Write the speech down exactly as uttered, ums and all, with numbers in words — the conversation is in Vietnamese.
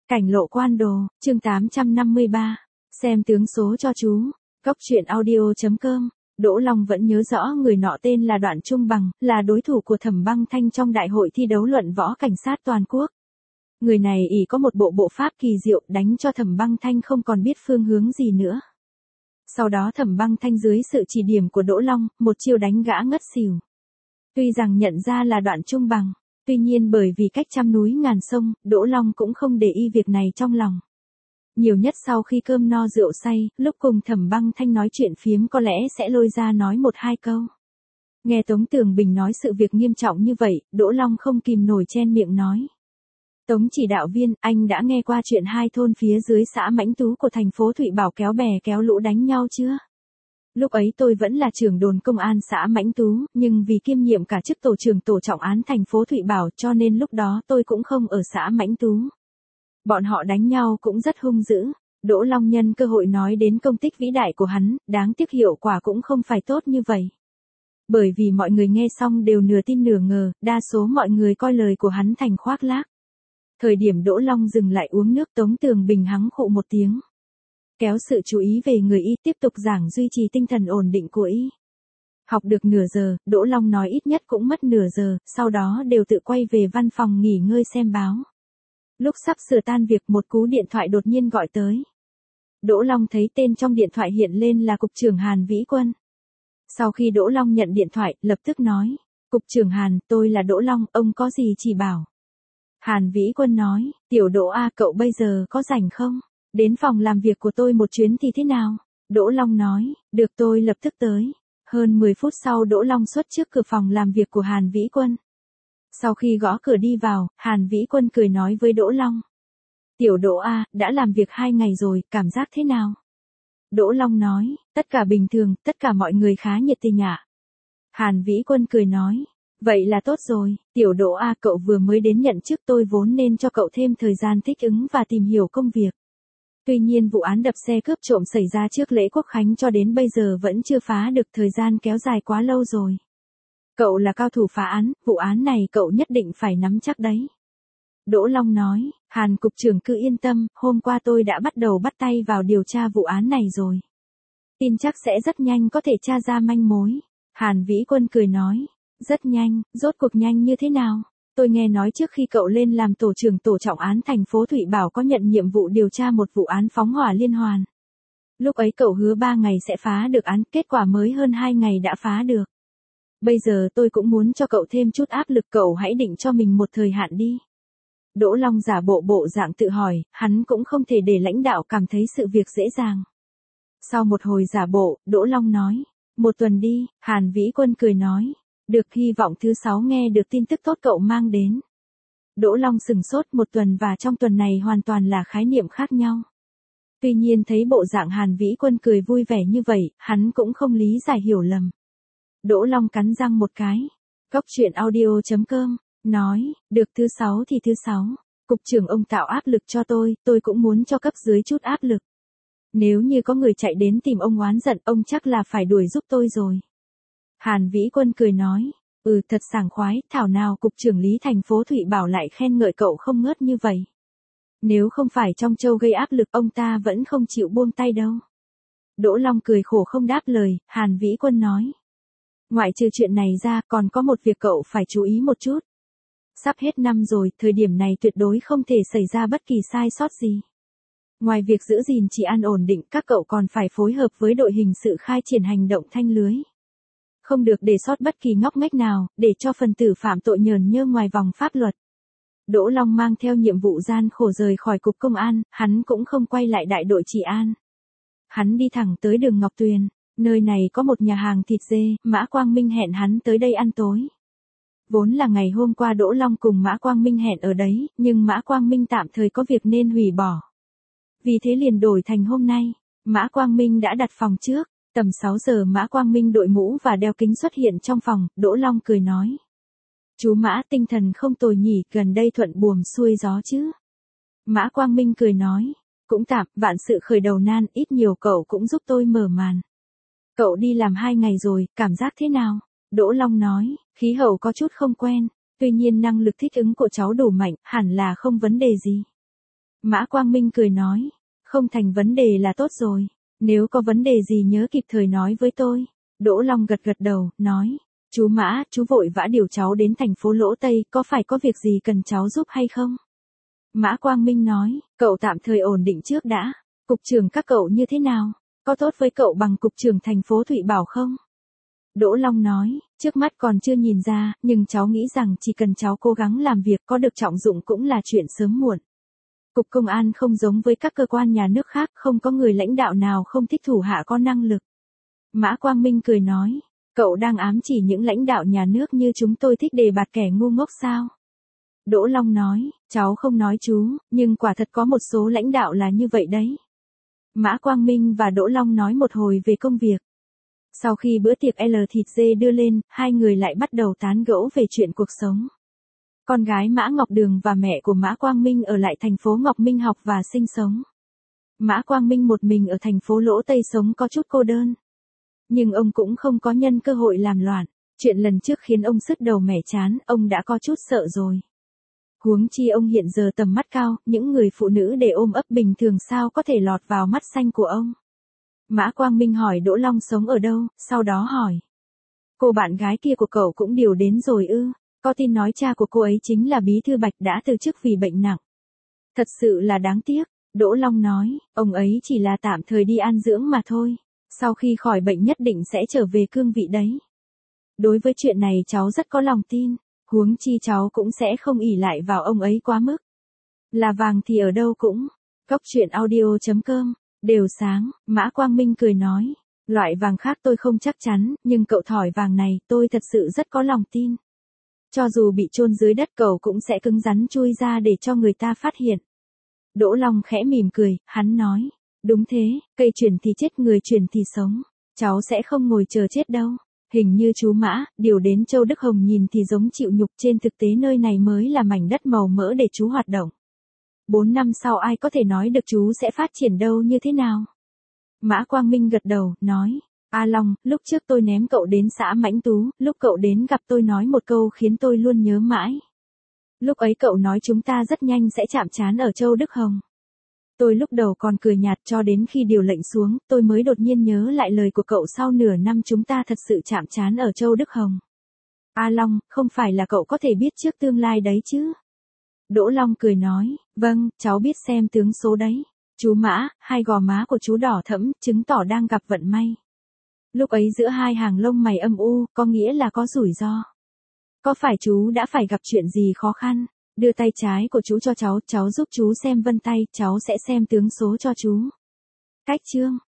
Cảnh lộ quan đồ, chương tám trăm năm mươi ba. Xem tướng số cho chú. Góc truyện audio.com. Đỗ Long vẫn nhớ rõ người nọ tên là Đoạn Trung Bằng, là đối thủ của Thẩm Băng Thanh trong đại hội thi đấu luận võ cảnh sát toàn quốc. Người này ỷ có một bộ bộ pháp kỳ diệu, đánh cho Thẩm Băng Thanh không còn biết phương hướng gì nữa. Sau đó Thẩm Băng Thanh dưới sự chỉ điểm của Đỗ Long, một chiêu đánh gã ngất xỉu. Tuy rằng nhận ra là Đoạn Trung Bằng, tuy nhiên bởi vì cách trăm núi ngàn sông, Đỗ Long cũng không để ý việc này trong lòng. Nhiều nhất sau khi cơm no rượu say, lúc cùng Thẩm Băng Thanh nói chuyện phiếm có lẽ sẽ lôi ra nói một hai câu. Nghe Tống Tường Bình nói sự việc nghiêm trọng như vậy, Đỗ Long không kìm nổi chen miệng nói. Tống chỉ đạo viên, anh đã nghe qua chuyện hai thôn phía dưới xã Mãnh Tú của thành phố Thụy Bảo kéo bè kéo lũ đánh nhau chưa? Lúc ấy tôi vẫn là trưởng đồn công an xã Mãnh Tú, nhưng vì kiêm nhiệm cả chức tổ trưởng tổ trọng án thành phố Thụy Bảo cho nên lúc đó tôi cũng không ở xã Mãnh Tú. Bọn họ đánh nhau cũng rất hung dữ. Đỗ Long nhân cơ hội nói đến công tích vĩ đại của hắn, đáng tiếc hiệu quả cũng không phải tốt như vậy. Bởi vì mọi người nghe xong đều nửa tin nửa ngờ, đa số mọi người coi lời của hắn thành khoác lác. Thời điểm Đỗ Long dừng lại uống nước, Tống Tường Bình hắng khụ một tiếng. Kéo sự chú ý về người y, tiếp tục giảng duy trì tinh thần ổn định của y. Học được nửa giờ, Đỗ Long nói ít nhất cũng mất nửa giờ, sau đó đều tự quay về văn phòng nghỉ ngơi xem báo. Lúc sắp sửa tan việc, một cú điện thoại đột nhiên gọi tới. Đỗ Long thấy tên trong điện thoại hiện lên là Cục trưởng Hàn Vĩ Quân. Sau khi Đỗ Long nhận điện thoại, lập tức nói, Cục trưởng Hàn, tôi là Đỗ Long, ông có gì chỉ bảo. Hàn Vĩ Quân nói, tiểu Đỗ A, cậu bây giờ có rảnh không? Đến phòng làm việc của tôi một chuyến thì thế nào? Đỗ Long nói, được, tôi lập tức tới. Hơn mười phút sau Đỗ Long xuất trước cửa phòng làm việc của Hàn Vĩ Quân. Sau khi gõ cửa đi vào, Hàn Vĩ Quân cười nói với Đỗ Long. Tiểu Đỗ A, đã làm việc hai ngày rồi, cảm giác thế nào? Đỗ Long nói, tất cả bình thường, tất cả mọi người khá nhiệt tình ạ. Hàn Vĩ Quân cười nói, vậy là tốt rồi, tiểu Đỗ A, cậu vừa mới đến nhận chức, tôi vốn nên cho cậu thêm thời gian thích ứng và tìm hiểu công việc. Tuy nhiên vụ án đập xe cướp trộm xảy ra trước lễ Quốc Khánh cho đến bây giờ vẫn chưa phá được, thời gian kéo dài quá lâu rồi. Cậu là cao thủ phá án, vụ án này cậu nhất định phải nắm chắc đấy. Đỗ Long nói, Hàn Cục trưởng cứ yên tâm, hôm qua tôi đã bắt đầu bắt tay vào điều tra vụ án này rồi. Tin chắc sẽ rất nhanh có thể tra ra manh mối. Hàn Vĩ Quân cười nói, rất nhanh, rốt cuộc nhanh như thế nào? Tôi nghe nói trước khi cậu lên làm tổ trưởng tổ trọng án thành phố Thụy Bảo có nhận nhiệm vụ điều tra một vụ án phóng hỏa liên hoàn. Lúc ấy cậu hứa ba ngày sẽ phá được án, kết quả mới hơn hai ngày đã phá được. Bây giờ tôi cũng muốn cho cậu thêm chút áp lực, cậu hãy định cho mình một thời hạn đi. Đỗ Long giả bộ bộ dạng tự hỏi, hắn cũng không thể để lãnh đạo cảm thấy sự việc dễ dàng. Sau một hồi giả bộ, Đỗ Long nói, một tuần đi. Hàn Vĩ Quân cười nói, được, hy vọng thứ sáu nghe được tin tức tốt cậu mang đến. Đỗ Long sừng sốt, một tuần và trong tuần này hoàn toàn là khái niệm khác nhau. Tuy nhiên thấy bộ dạng Hàn Vĩ Quân cười vui vẻ như vậy, hắn cũng không lý giải hiểu lầm. Đỗ Long cắn răng một cái. Góc truyện audio.com, nói, được, thứ sáu thì thứ sáu. Cục trưởng ông tạo áp lực cho tôi, tôi cũng muốn cho cấp dưới chút áp lực. Nếu như có người chạy đến tìm ông oán giận, ông chắc là phải đuổi giúp tôi rồi. Hàn Vĩ Quân cười nói, ừ, thật sảng khoái, thảo nào Cục trưởng Lý thành phố Thụy Bảo lại khen ngợi cậu không ngớt như vậy. Nếu không phải trong châu gây áp lực, ông ta vẫn không chịu buông tay đâu. Đỗ Long cười khổ không đáp lời. Hàn Vĩ Quân nói, ngoại trừ chuyện này ra, còn có một việc cậu phải chú ý một chút. Sắp hết năm rồi, thời điểm này tuyệt đối không thể xảy ra bất kỳ sai sót gì. Ngoài việc giữ gìn trị an ổn định, các cậu còn phải phối hợp với đội hình sự khai triển hành động thanh lưới. Không được để sót bất kỳ ngóc ngách nào, để cho phần tử phạm tội nhờn nhơ ngoài vòng pháp luật. Đỗ Long mang theo nhiệm vụ gian khổ rời khỏi cục công an, hắn cũng không quay lại đại đội trị an. Hắn đi thẳng tới đường Ngọc Tuyền, nơi này có một nhà hàng thịt dê, Mã Quang Minh hẹn hắn tới đây ăn tối. Vốn là ngày hôm qua Đỗ Long cùng Mã Quang Minh hẹn ở đấy, nhưng Mã Quang Minh tạm thời có việc nên hủy bỏ. Vì thế liền đổi thành hôm nay. Mã Quang Minh đã đặt phòng trước. Tầm sáu giờ Mã Quang Minh đội mũ và đeo kính xuất hiện trong phòng, Đỗ Long cười nói. Chú Mã, tinh thần không tồi nhỉ, gần đây thuận buồm xuôi gió chứ. Mã Quang Minh cười nói, cũng tạm, vạn sự khởi đầu nan, ít nhiều cậu cũng giúp tôi mở màn. Cậu đi làm hai ngày rồi, cảm giác thế nào? Đỗ Long nói, khí hậu có chút không quen, tuy nhiên năng lực thích ứng của cháu đủ mạnh, hẳn là không vấn đề gì. Mã Quang Minh cười nói, không thành vấn đề là tốt rồi, nếu có vấn đề gì nhớ kịp thời nói với tôi. Đỗ Long gật gật đầu, nói, chú Mã, chú vội vã điều cháu đến thành phố Lỗ Tây, có phải có việc gì cần cháu giúp hay không? Mã Quang Minh nói, cậu tạm thời ổn định trước đã, cục trưởng các cậu như thế nào? Có tốt với cậu bằng cục trưởng thành phố Thụy Bảo không? Đỗ Long nói, trước mắt còn chưa nhìn ra, nhưng cháu nghĩ rằng chỉ cần cháu cố gắng làm việc có được trọng dụng cũng là chuyện sớm muộn. Cục công an không giống với các cơ quan nhà nước khác, không có người lãnh đạo nào không thích thủ hạ có năng lực. Mã Quang Minh cười nói, cậu đang ám chỉ những lãnh đạo nhà nước như chúng tôi thích đề bạt kẻ ngu ngốc sao? Đỗ Long nói, cháu không nói chú, nhưng quả thật có một số lãnh đạo là như vậy đấy. Mã Quang Minh và Đỗ Long nói một hồi về công việc. Sau khi bữa tiệc L thịt dê đưa lên, hai người lại bắt đầu tán gẫu về chuyện cuộc sống. Con gái Mã Ngọc Đường và mẹ của Mã Quang Minh ở lại thành phố Ngọc Minh học và sinh sống. Mã Quang Minh một mình ở thành phố Lỗ Tây sống có chút cô đơn. Nhưng ông cũng không có nhân cơ hội làm loạn. Chuyện lần trước khiến ông sứt đầu mẻ chán, ông đã có chút sợ rồi. Huống chi ông hiện giờ tầm mắt cao, những người phụ nữ để ôm ấp bình thường sao có thể lọt vào mắt xanh của ông. Mã Quang Minh hỏi Đỗ Long sống ở đâu, sau đó hỏi. Cô bạn gái kia của cậu cũng điều đến rồi ư, có tin nói cha của cô ấy chính là bí thư Bạch đã từ chức vì bệnh nặng. Thật sự là đáng tiếc, Đỗ Long nói, ông ấy chỉ là tạm thời đi an dưỡng mà thôi, sau khi khỏi bệnh nhất định sẽ trở về cương vị đấy. Đối với chuyện này cháu rất có lòng tin, huống chi cháu cũng sẽ không ỷ lại vào ông ấy quá mức. Là vàng thì ở đâu cũng, cốc truyện audio chấm com. Đều sáng, Mã Quang Minh cười nói, loại vàng khác tôi không chắc chắn, nhưng cậu thỏi vàng này tôi thật sự rất có lòng tin. Cho dù bị chôn dưới đất cậu cũng sẽ cứng rắn chui ra để cho người ta phát hiện. Đỗ Long khẽ mỉm cười, hắn nói, đúng thế, cây chuyển thì chết người chuyển thì sống, cháu sẽ không ngồi chờ chết đâu. Hình như chú Mã, điều đến Châu Đức Hồng nhìn thì giống chịu nhục, trên thực tế nơi này mới là mảnh đất màu mỡ để chú hoạt động. Bốn năm sau ai có thể nói được chú sẽ phát triển đâu như thế nào? Mã Quang Minh gật đầu, nói, A Long, lúc trước tôi ném cậu đến xã Mãnh Tú, lúc cậu đến gặp tôi nói một câu khiến tôi luôn nhớ mãi. Lúc ấy cậu nói chúng ta rất nhanh sẽ chạm trán ở Châu Đức Hồng. Tôi lúc đầu còn cười nhạt, cho đến khi điều lệnh xuống, tôi mới đột nhiên nhớ lại lời của cậu, sau nửa năm chúng ta thật sự chạm trán ở Châu Đức Hồng. A Long, không phải là cậu có thể biết trước tương lai đấy chứ? Đỗ Long cười nói, vâng, cháu biết xem tướng số đấy. Chú Mã, hai gò má của chú đỏ thẫm, chứng tỏ đang gặp vận may. Lúc ấy giữa hai hàng lông mày âm u, có nghĩa là có rủi ro. Có phải chú đã phải gặp chuyện gì khó khăn? Đưa tay trái của chú cho cháu, cháu giúp chú xem vân tay, cháu sẽ xem tướng số cho chú. Cách chương.